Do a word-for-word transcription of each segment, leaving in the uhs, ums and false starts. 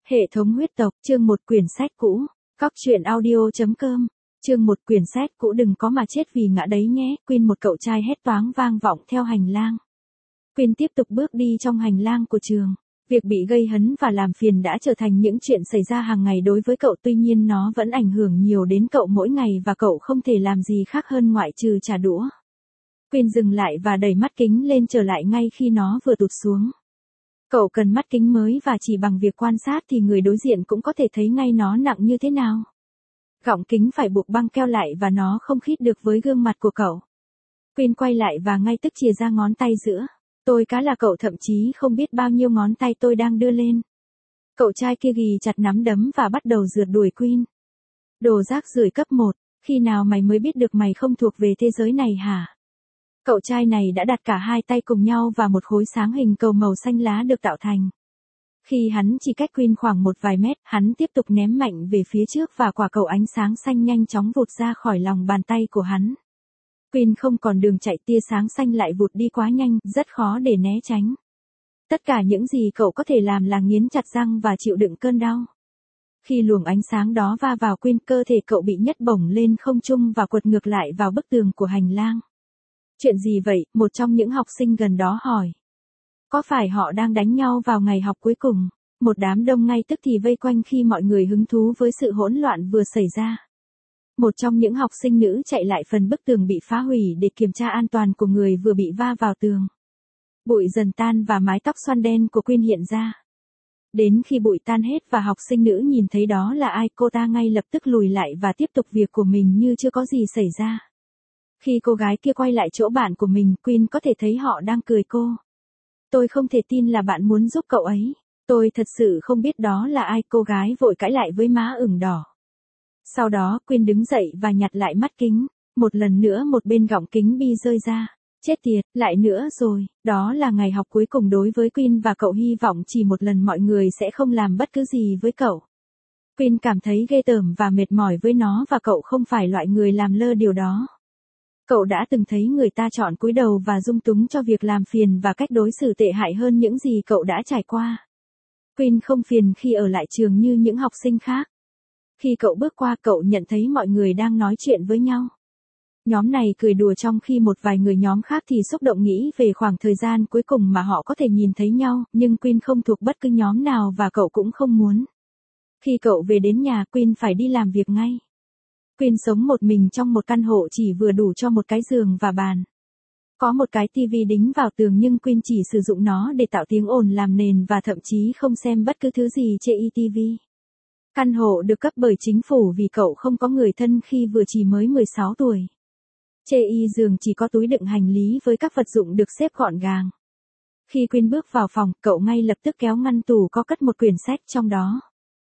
Hệ thống huyết tộc, chương một quyển sách cũ. Cóc truyện audio chấm com. Chương một quyển sách cũ đừng có mà chết vì ngã đấy nhé. Queen một cậu trai hét toáng vang vọng theo hành lang. Queen tiếp tục bước đi trong hành lang của trường. Việc bị gây hấn và làm phiền đã trở thành những chuyện xảy ra hàng ngày đối với cậu, tuy nhiên nó vẫn ảnh hưởng nhiều đến cậu mỗi ngày và cậu không thể làm gì khác hơn ngoại trừ trả đũa. Queen dừng lại và đẩy mắt kính lên trở lại ngay khi nó vừa tụt xuống. Cậu cần mắt kính mới và chỉ bằng việc quan sát thì người đối diện cũng có thể thấy ngay nó nặng như thế nào. Gọng kính phải buộc băng keo lại và nó không khít được với gương mặt của cậu. Queen quay lại và ngay tức chìa ra ngón tay giữa. Tôi cá là cậu thậm chí không biết bao nhiêu ngón tay tôi đang đưa lên. Cậu trai kia ghì chặt nắm đấm và bắt đầu rượt đuổi Queen. Đồ rác rưởi cấp một, khi nào mày mới biết được mày không thuộc về thế giới này hả? Cậu trai này đã đặt cả hai tay cùng nhau và một khối sáng hình cầu màu xanh lá được tạo thành. Khi hắn chỉ cách Queen khoảng một vài mét, hắn tiếp tục ném mạnh về phía trước và quả cầu ánh sáng xanh nhanh chóng vụt ra khỏi lòng bàn tay của hắn. Queen không còn đường chạy, tia sáng xanh lại vụt đi quá nhanh, rất khó để né tránh. Tất cả những gì cậu có thể làm là nghiến chặt răng và chịu đựng cơn đau. Khi luồng ánh sáng đó va vào Queen, cơ thể cậu bị nhấc bổng lên không trung và quật ngược lại vào bức tường của hành lang. Chuyện gì vậy? Một trong những học sinh gần đó hỏi. Có phải họ đang đánh nhau vào ngày học cuối cùng? Một đám đông ngay tức thì vây quanh khi mọi người hứng thú với sự hỗn loạn vừa xảy ra. Một trong những học sinh nữ chạy lại phần bức tường bị phá hủy để kiểm tra an toàn của người vừa bị va vào tường. Bụi dần tan và mái tóc xoăn đen của Queen hiện ra. Đến khi bụi tan hết và học sinh nữ nhìn thấy đó là ai, cô ta ngay lập tức lùi lại và tiếp tục việc của mình như chưa có gì xảy ra. Khi cô gái kia quay lại chỗ bạn của mình, Queen có thể thấy họ đang cười cô. Tôi không thể tin là bạn muốn giúp cậu ấy. Tôi thật sự không biết đó là ai, cô gái vội cãi lại với má ửng đỏ. Sau đó Queen đứng dậy và nhặt lại mắt kính. Một lần nữa một bên gọng kính bi rơi ra. Chết tiệt, lại nữa rồi. Đó là ngày học cuối cùng đối với Queen và cậu hy vọng chỉ một lần mọi người sẽ không làm bất cứ gì với cậu. Queen cảm thấy ghê tởm và mệt mỏi với nó và cậu không phải loại người làm lơ điều đó. Cậu đã từng thấy người ta chọn cúi đầu và dung túng cho việc làm phiền và cách đối xử tệ hại hơn những gì cậu đã trải qua. Queen không phiền khi ở lại trường như những học sinh khác. Khi cậu bước qua, cậu nhận thấy mọi người đang nói chuyện với nhau. Nhóm này cười đùa trong khi một vài người nhóm khác thì xúc động nghĩ về khoảng thời gian cuối cùng mà họ có thể nhìn thấy nhau, nhưng Queen không thuộc bất cứ nhóm nào và cậu cũng không muốn. Khi cậu về đến nhà, Queen phải đi làm việc ngay. Queen sống một mình trong một căn hộ chỉ vừa đủ cho một cái giường và bàn. Có một cái tivi đính vào tường nhưng Queen chỉ sử dụng nó để tạo tiếng ồn làm nền và thậm chí không xem bất cứ thứ gì trên tivi. Căn hộ được cấp bởi chính phủ vì cậu không có người thân khi vừa chỉ mới mười sáu tuổi. Trên giường chỉ có túi đựng hành lý với các vật dụng được xếp gọn gàng. Khi Queen bước vào phòng, cậu ngay lập tức kéo ngăn tủ có cất một quyển sách trong đó.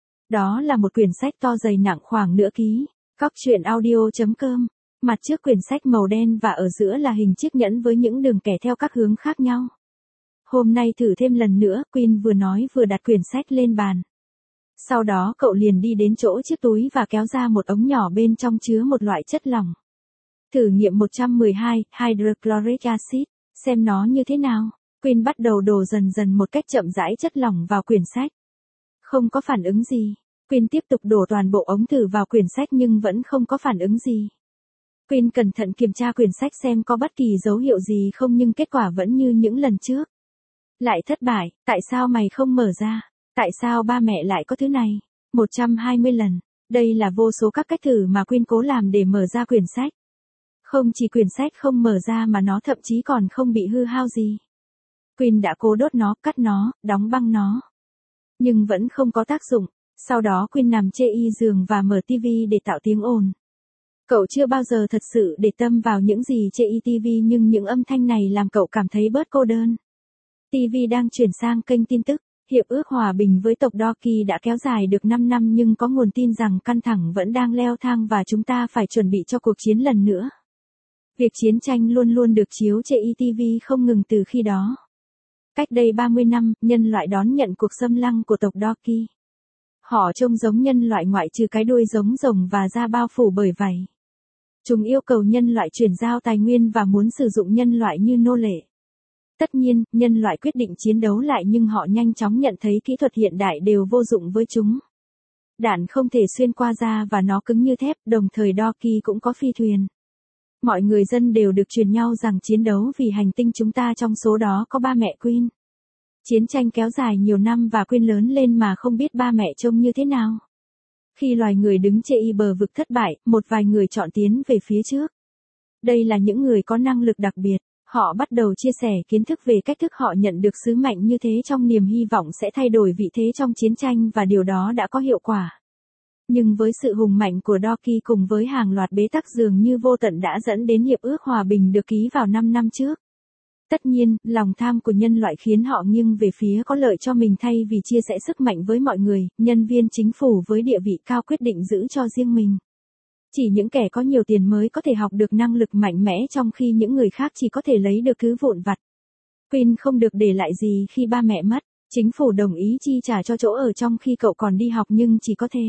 Đó là một quyển sách to dày nặng khoảng nửa ký. Cóc truyện audio chấm com. Mặt trước quyển sách màu đen và ở giữa là hình chiếc nhẫn với những đường kẻ theo các hướng khác nhau. Hôm nay thử thêm lần nữa, Queen vừa nói vừa đặt quyển sách lên bàn. Sau đó cậu liền đi đến chỗ chiếc túi và kéo ra một ống nhỏ bên trong chứa một loại chất lỏng. Thử nghiệm một trăm mười hai, hydrochloric acid, xem nó như thế nào. Queen bắt đầu đổ dần dần một cách chậm rãi chất lỏng vào quyển sách. Không có phản ứng gì. Queen tiếp tục đổ toàn bộ ống thử vào quyển sách nhưng vẫn không có phản ứng gì. Queen cẩn thận kiểm tra quyển sách xem có bất kỳ dấu hiệu gì không nhưng kết quả vẫn như những lần trước. Lại thất bại, tại sao mày không mở ra? Tại sao ba mẹ lại có thứ này? một trăm hai mươi lần. Đây là vô số các cách thử mà Queen cố làm để mở ra quyển sách. Không chỉ quyển sách không mở ra mà nó thậm chí còn không bị hư hao gì. Queen đã cố đốt nó, cắt nó, đóng băng nó. Nhưng vẫn không có tác dụng. Sau đó Queen nằm trên giường và mở tivi để tạo tiếng ồn. Cậu chưa bao giờ thật sự để tâm vào những gì trên tivi nhưng những âm thanh này làm cậu cảm thấy bớt cô đơn. Tivi đang chuyển sang kênh tin tức. Hiệp ước hòa bình với tộc Doki đã kéo dài được năm năm nhưng có nguồn tin rằng căng thẳng vẫn đang leo thang và chúng ta phải chuẩn bị cho cuộc chiến lần nữa. Việc chiến tranh luôn luôn được chiếu trên tivi không ngừng từ khi đó. Cách đây ba mươi năm, nhân loại đón nhận cuộc xâm lăng của tộc Doki. Họ trông giống nhân loại ngoại trừ cái đuôi giống rồng và da bao phủ bởi vảy. Chúng yêu cầu nhân loại chuyển giao tài nguyên và muốn sử dụng nhân loại như nô lệ. Tất nhiên, nhân loại quyết định chiến đấu lại nhưng họ nhanh chóng nhận thấy kỹ thuật hiện đại đều vô dụng với chúng. Đạn không thể xuyên qua da và nó cứng như thép, đồng thời Doki cũng có phi thuyền. Mọi người dân đều được truyền nhau rằng chiến đấu vì hành tinh chúng ta, trong số đó có ba mẹ Queen. Chiến tranh kéo dài nhiều năm và Queen lớn lên mà không biết ba mẹ trông như thế nào. Khi loài người đứng trên bờ vực thất bại, một vài người chọn tiến về phía trước. Đây là những người có năng lực đặc biệt. Họ bắt đầu chia sẻ kiến thức về cách thức họ nhận được sứ mệnh như thế trong niềm hy vọng sẽ thay đổi vị thế trong chiến tranh, và điều đó đã có hiệu quả. Nhưng với sự hùng mạnh của Doki cùng với hàng loạt bế tắc dường như vô tận đã dẫn đến hiệp ước hòa bình được ký vào năm năm trước. Tất nhiên, lòng tham của nhân loại khiến họ nghiêng về phía có lợi cho mình thay vì chia sẻ sức mạnh với mọi người. Nhân viên chính phủ với địa vị cao quyết định giữ cho riêng mình. Chỉ những kẻ có nhiều tiền mới có thể học được năng lực mạnh mẽ, trong khi những người khác chỉ có thể lấy được thứ vụn vặt. Queen không được để lại gì khi ba mẹ mất. Chính phủ đồng ý chi trả cho chỗ ở trong khi cậu còn đi học, nhưng chỉ có thế.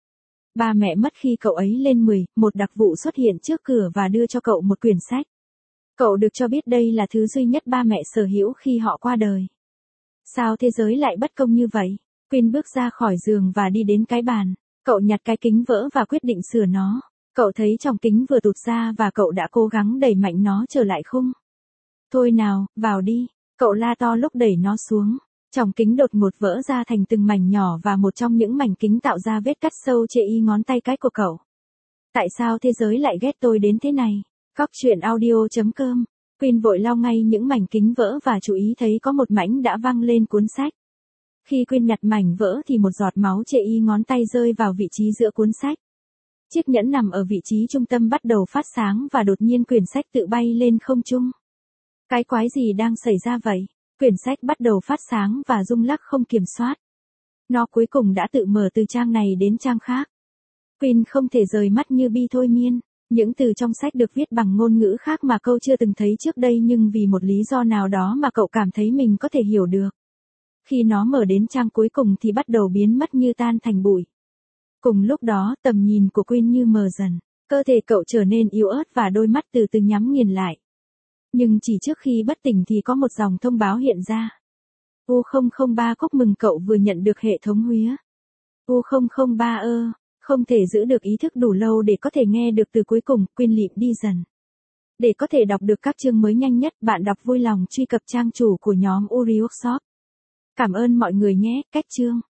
Ba mẹ mất khi cậu ấy lên mười, một đặc vụ xuất hiện trước cửa và đưa cho cậu một quyển sách. Cậu được cho biết đây là thứ duy nhất ba mẹ sở hữu khi họ qua đời. Sao thế giới lại bất công như vậy? Queen bước ra khỏi giường và đi đến cái bàn. Cậu nhặt cái kính vỡ và quyết định sửa nó. Cậu thấy trong kính vừa tụt ra và cậu đã cố gắng đẩy mạnh nó trở lại khung. Thôi nào, vào đi. Cậu la to lúc đẩy nó xuống. Trong kính đột ngột vỡ ra thành từng mảnh nhỏ và một trong những mảnh kính tạo ra vết cắt sâu trên y ngón tay cái của cậu. Tại sao thế giới lại ghét tôi đến thế này? Cóc truyện audio chấm com. Queen vội lau ngay những mảnh kính vỡ và chú ý thấy có một mảnh đã văng lên cuốn sách. Khi Queen nhặt mảnh vỡ thì một giọt máu trên y ngón tay rơi vào vị trí giữa cuốn sách. Chiếc nhẫn nằm ở vị trí trung tâm bắt đầu phát sáng và đột nhiên quyển sách tự bay lên không trung. Cái quái gì đang xảy ra vậy? Quyển sách bắt đầu phát sáng và rung lắc không kiểm soát. Nó cuối cùng đã tự mở từ trang này đến trang khác. Queen không thể rời mắt như bi thôi miên. Những từ trong sách được viết bằng ngôn ngữ khác mà cậu chưa từng thấy trước đây, nhưng vì một lý do nào đó mà cậu cảm thấy mình có thể hiểu được. Khi nó mở đến trang cuối cùng thì bắt đầu biến mất như tan thành bụi. Cùng lúc đó, tầm nhìn của Queen như mờ dần. Cơ thể cậu trở nên yếu ớt và đôi mắt từ từ nhắm nghiền lại. Nhưng chỉ trước khi bất tỉnh thì có một dòng thông báo hiện ra. U không không ba chúc mừng cậu vừa nhận được hệ thống huyết. U không không ba ơ, không thể giữ được ý thức đủ lâu để có thể nghe được từ cuối cùng. Queen lịm đi dần. Để có thể đọc được các chương mới nhanh nhất, bạn đọc vui lòng truy cập trang chủ của nhóm Uri Workshop. Cảm ơn mọi người nhé, cách chương.